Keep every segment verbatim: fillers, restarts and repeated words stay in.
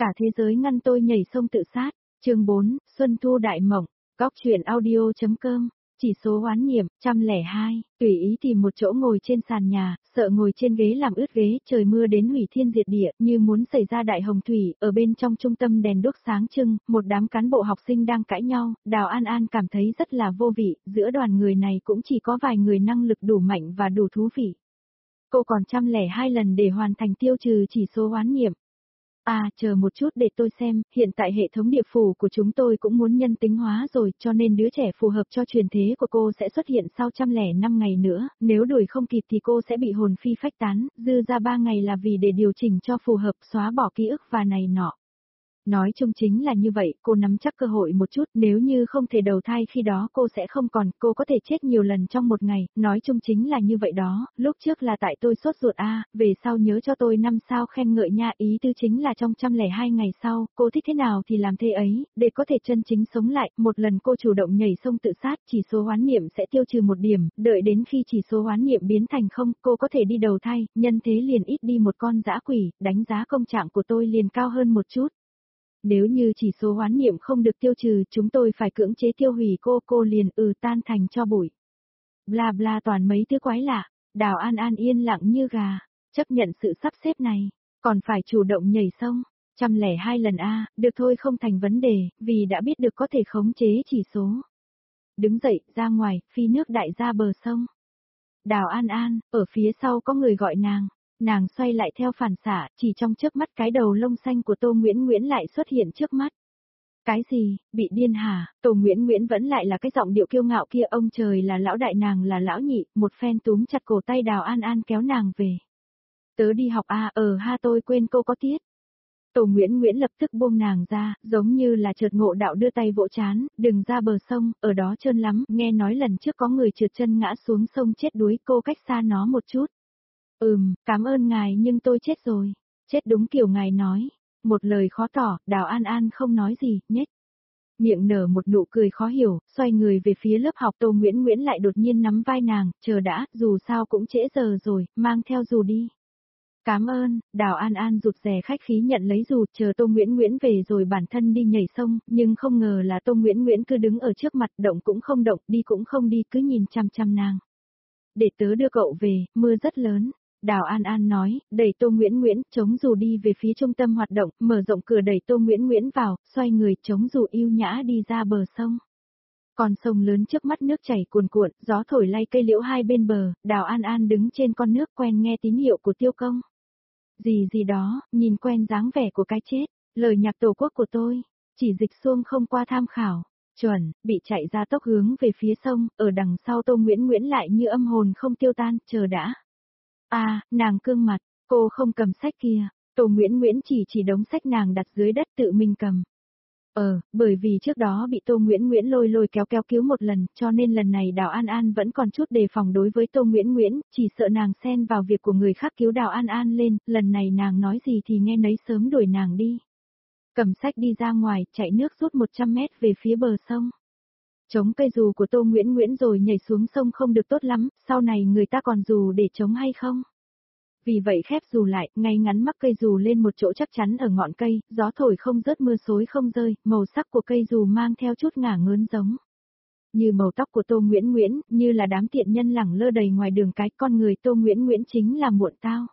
Cả thế giới ngăn tôi nhảy sông tự sát. Chương bốn, Xuân Thu Đại Mộng. Góc truyện audio.com. Chỉ số oán niệm, một trăm lẻ hai, tùy ý tìm một chỗ ngồi trên sàn nhà, sợ ngồi trên ghế làm ướt ghế, trời mưa đến hủy thiên diệt địa, như muốn xảy ra đại hồng thủy, ở bên trong trung tâm đèn đuốc sáng trưng, một đám cán bộ học sinh đang cãi nhau, Đào An An cảm thấy rất là vô vị, giữa đoàn người này cũng chỉ có vài người năng lực đủ mạnh và đủ thú vị. Cô còn một trăm lẻ hai lần để hoàn thành tiêu trừ chỉ số oán niệm. À, chờ một chút để tôi xem, hiện tại hệ thống địa phủ của chúng tôi cũng muốn nhân tính hóa rồi, cho nên đứa trẻ phù hợp cho truyền thế của cô sẽ xuất hiện sau một trăm lẻ năm ngày nữa, nếu đuổi không kịp thì cô sẽ bị hồn phi phách tán, dư ra ba ngày là vì để điều chỉnh cho phù hợp, xóa bỏ ký ức và này nọ. Nói chung chính là như vậy, cô nắm chắc cơ hội một chút, nếu như không thể đầu thai khi đó cô sẽ không còn, cô có thể chết nhiều lần trong một ngày, nói chung chính là như vậy đó, lúc trước là tại tôi sốt ruột a, à, về sau nhớ cho tôi năm sao khen ngợi nha, ý tư chính là trong một trăm lẻ hai ngày sau, cô thích thế nào thì làm thế ấy, để có thể chân chính sống lại, một lần cô chủ động nhảy sông tự sát, chỉ số oán niệm sẽ tiêu trừ một điểm, đợi đến khi chỉ số oán niệm biến thành không, cô có thể đi đầu thai, nhân thế liền ít đi một con dã quỷ, đánh giá công trạng của tôi liền cao hơn một chút. Nếu như chỉ số oán niệm không được tiêu trừ, chúng tôi phải cưỡng chế tiêu hủy cô, cô liền ừ tan thành cho bụi. Bla bla toàn mấy thứ quái lạ, Đào An An yên lặng như gà, chấp nhận sự sắp xếp này, còn phải chủ động nhảy sông, một trăm lẻ hai lần a, được thôi không thành vấn đề, vì đã biết được có thể khống chế chỉ số. Đứng dậy, ra ngoài, phi nước đại ra bờ sông. Đào An An, ở phía sau có người gọi nàng. Nàng xoay lại theo phản xạ, chỉ trong chớp mắt cái đầu lông xanh của Tô Nguyễn Nguyễn lại xuất hiện trước mắt. Cái gì, bị điên hả? Tô Nguyễn Nguyễn vẫn lại là cái giọng điệu kiêu ngạo kia, ông trời là lão đại nàng là lão nhị, một phen túm chặt cổ tay Đào An An kéo nàng về. Tớ đi học à, ờ ha tôi quên cô có tiết. Tô Nguyễn Nguyễn lập tức buông nàng ra, giống như là chợt ngộ đạo đưa tay vỗ chán, đừng ra bờ sông, ở đó trơn lắm, nghe nói lần trước có người trượt chân ngã xuống sông chết đuối, cô cách xa nó một chút. Ừm, cảm ơn ngài nhưng tôi chết rồi. Chết đúng kiểu ngài nói. Một lời khó tỏ, Đào An An không nói gì, nhếch miệng nở một nụ cười khó hiểu, xoay người về phía lớp học. Tô Nguyễn Nguyễn lại đột nhiên nắm vai nàng, chờ đã, dù sao cũng trễ giờ rồi, mang theo dù đi. Cảm ơn, Đào An An rụt rè khách khí nhận lấy dù, chờ Tô Nguyễn Nguyễn về rồi bản thân đi nhảy sông, nhưng không ngờ là Tô Nguyễn Nguyễn cứ đứng ở trước mặt, động cũng không động, đi cũng không đi, cứ nhìn chăm chăm nàng. Để tớ đưa cậu về, mưa rất lớn. Đào An An nói, đẩy Tô Nguyễn Nguyễn, chống dù đi về phía trung tâm hoạt động, mở rộng cửa đẩy Tô Nguyễn Nguyễn vào, xoay người chống dù yêu nhã đi ra bờ sông. Con sông lớn trước mắt nước chảy cuồn cuộn, gió thổi lay cây liễu hai bên bờ, Đào An An đứng trên con nước quen nghe tín hiệu của Tiêu Công. Gì gì đó, nhìn quen dáng vẻ của cái chết, lời nhạc tổ quốc của tôi, chỉ dịch xuông không qua tham khảo. Chuẩn, bị chạy ra tốc hướng về phía sông, ở đằng sau Tô Nguyễn Nguyễn lại như âm hồn không tiêu tan, chờ đã. À, nàng cương mặt, cô không cầm sách kia, Tô Nguyễn Nguyễn chỉ chỉ đống sách nàng đặt dưới đất tự mình cầm. Ờ, bởi vì trước đó bị Tô Nguyễn Nguyễn lôi lôi kéo kéo cứu một lần, cho nên lần này Đào An An vẫn còn chút đề phòng đối với Tô Nguyễn Nguyễn, chỉ sợ nàng xen vào việc của người khác cứu Đào An An lên, lần này nàng nói gì thì nghe nấy sớm đuổi nàng đi. Cầm sách đi ra ngoài, chạy nước rút một trăm mét về phía bờ sông. Chống cây dù của Tô Nguyễn Nguyễn rồi nhảy xuống sông không được tốt lắm, sau này người ta còn dù để chống hay không? Vì vậy khép dù lại, ngay ngắn mắc cây dù lên một chỗ chắc chắn ở ngọn cây, gió thổi không rớt mưa xối không rơi, màu sắc của cây dù mang theo chút ngả ngớn giống. Như màu tóc của Tô Nguyễn Nguyễn, như là đám tiện nhân lẳng lơ đầy ngoài đường cái, con người Tô Nguyễn Nguyễn chính là muộn tao.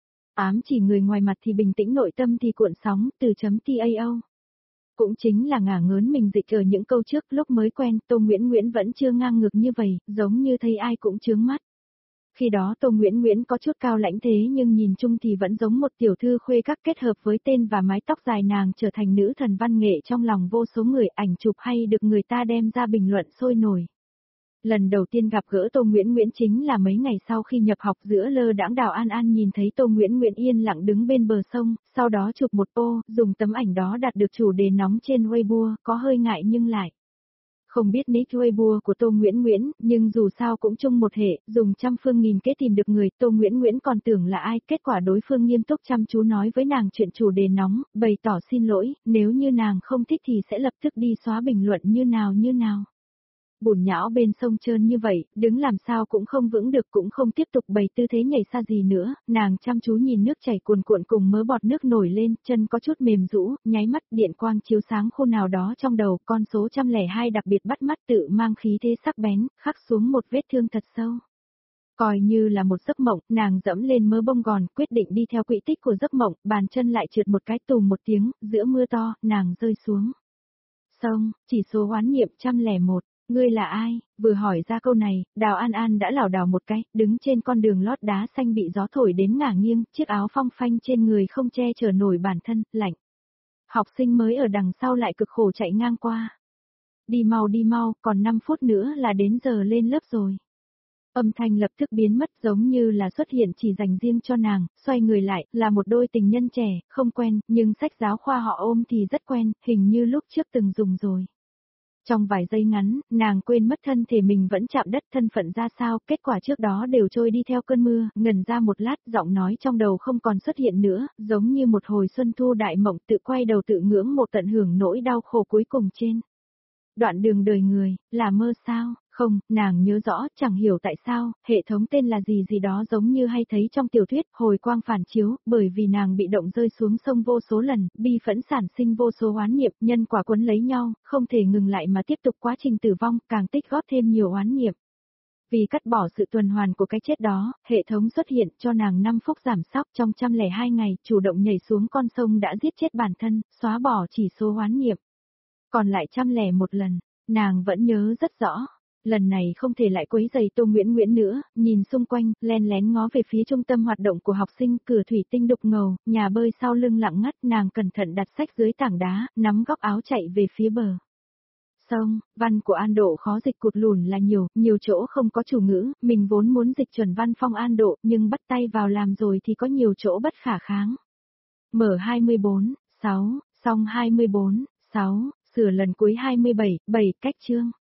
Ám chỉ người ngoài mặt thì bình tĩnh nội tâm thì cuộn sóng, từ chấm tao. Cũng chính là ngả ngớn mình dịch ở những câu trước lúc mới quen, Tô Nguyễn Nguyễn vẫn chưa ngang ngược như vậy, giống như thấy ai cũng chướng mắt. Khi đó Tô Nguyễn Nguyễn có chút cao lãnh thế nhưng nhìn chung thì vẫn giống một tiểu thư khuê các kết hợp với tên và mái tóc dài nàng trở thành nữ thần văn nghệ trong lòng vô số người, ảnh chụp hay được người ta đem ra bình luận sôi nổi. Lần đầu tiên gặp gỡ Tô Nguyễn Nguyễn chính là mấy ngày sau khi nhập học, giữa lơ đãng Đào An An nhìn thấy Tô Nguyễn Nguyễn yên lặng đứng bên bờ sông, sau đó chụp một ô, dùng tấm ảnh đó đạt được chủ đề nóng trên Weibo, có hơi ngại nhưng lại. Không biết nick Weibo của Tô Nguyễn Nguyễn, nhưng dù sao cũng chung một hệ, dùng trăm phương nghìn kế tìm được người, Tô Nguyễn Nguyễn còn tưởng là ai, kết quả đối phương nghiêm túc chăm chú nói với nàng chuyện chủ đề nóng, bày tỏ xin lỗi, nếu như nàng không thích thì sẽ lập tức đi xóa bình luận như nào như nào. bùn nhão bên sông trơn như vậy, đứng làm sao cũng không vững được cũng không tiếp tục bày tư thế nhảy xa gì nữa, nàng chăm chú nhìn nước chảy cuồn cuộn cùng mớ bọt nước nổi lên, chân có chút mềm rũ, nháy mắt điện quang chiếu sáng khu nào đó trong đầu, con số một trăm lẻ hai đặc biệt bắt mắt tự mang khí thế sắc bén, khắc xuống một vết thương thật sâu. Coi như là một giấc mộng, nàng dẫm lên mớ bông gòn, quyết định đi theo quỹ tích của giấc mộng, bàn chân lại trượt một cái tùm một tiếng, giữa mưa to, nàng rơi xuống. Xong, chỉ số oán niệm một trăm lẻ một, ngươi là ai? Vừa hỏi ra câu này, Đào An An đã lảo đảo một cái, đứng trên con đường lót đá xanh bị gió thổi đến ngả nghiêng, chiếc áo phong phanh trên người không che chở nổi bản thân, lạnh. Học sinh mới ở đằng sau lại cực khổ chạy ngang qua. Đi mau đi mau, còn năm phút nữa là đến giờ lên lớp rồi. Âm thanh lập tức biến mất giống như là xuất hiện chỉ dành riêng cho nàng, xoay người lại, là một đôi tình nhân trẻ, không quen, nhưng sách giáo khoa họ ôm thì rất quen, hình như lúc trước từng dùng rồi. Trong vài giây ngắn, nàng quên mất thân thể mình vẫn chạm đất thân phận ra sao, kết quả trước đó đều trôi đi theo cơn mưa, ngần ra một lát giọng nói trong đầu không còn xuất hiện nữa, giống như một hồi xuân thu đại mộng tự quay đầu tự ngưỡng một tận hưởng nỗi đau khổ cuối cùng trên. Đoạn đường đời người, là mơ sao? Không, nàng nhớ rõ, chẳng hiểu tại sao, hệ thống tên là gì gì đó giống như hay thấy trong tiểu thuyết, hồi quang phản chiếu, bởi vì nàng bị động rơi xuống sông vô số lần, bi phẫn sản sinh vô số oán niệm, nhân quả quấn lấy nhau, không thể ngừng lại mà tiếp tục quá trình tử vong, càng tích góp thêm nhiều oán niệm. Vì cắt bỏ sự tuần hoàn của cái chết đó, hệ thống xuất hiện cho nàng năm phút giảm sóc trong một trăm lẻ hai ngày, chủ động nhảy xuống con sông đã giết chết bản thân, xóa bỏ chỉ số oán niệm. Còn lại một trăm lẻ một lần, nàng vẫn nhớ rất rõ. Lần này không thể lại quấy giày Tô Nguyễn Nguyễn nữa, nhìn xung quanh, len lén ngó về phía trung tâm hoạt động của học sinh, cửa thủy tinh đục ngầu, nhà bơi sau lưng lặng ngắt, nàng cẩn thận đặt sách dưới tảng đá, nắm góc áo chạy về phía bờ. Xong, văn của An Độ khó dịch cụt lùn là nhiều, nhiều chỗ không có chủ ngữ, mình vốn muốn dịch chuẩn văn phong An Độ, nhưng bắt tay vào làm rồi thì có nhiều chỗ bất khả kháng. Mở hai mươi bốn, sáu, xong hai mươi bốn, sáu, sửa lần cuối hai mươi bảy, bảy cách chương.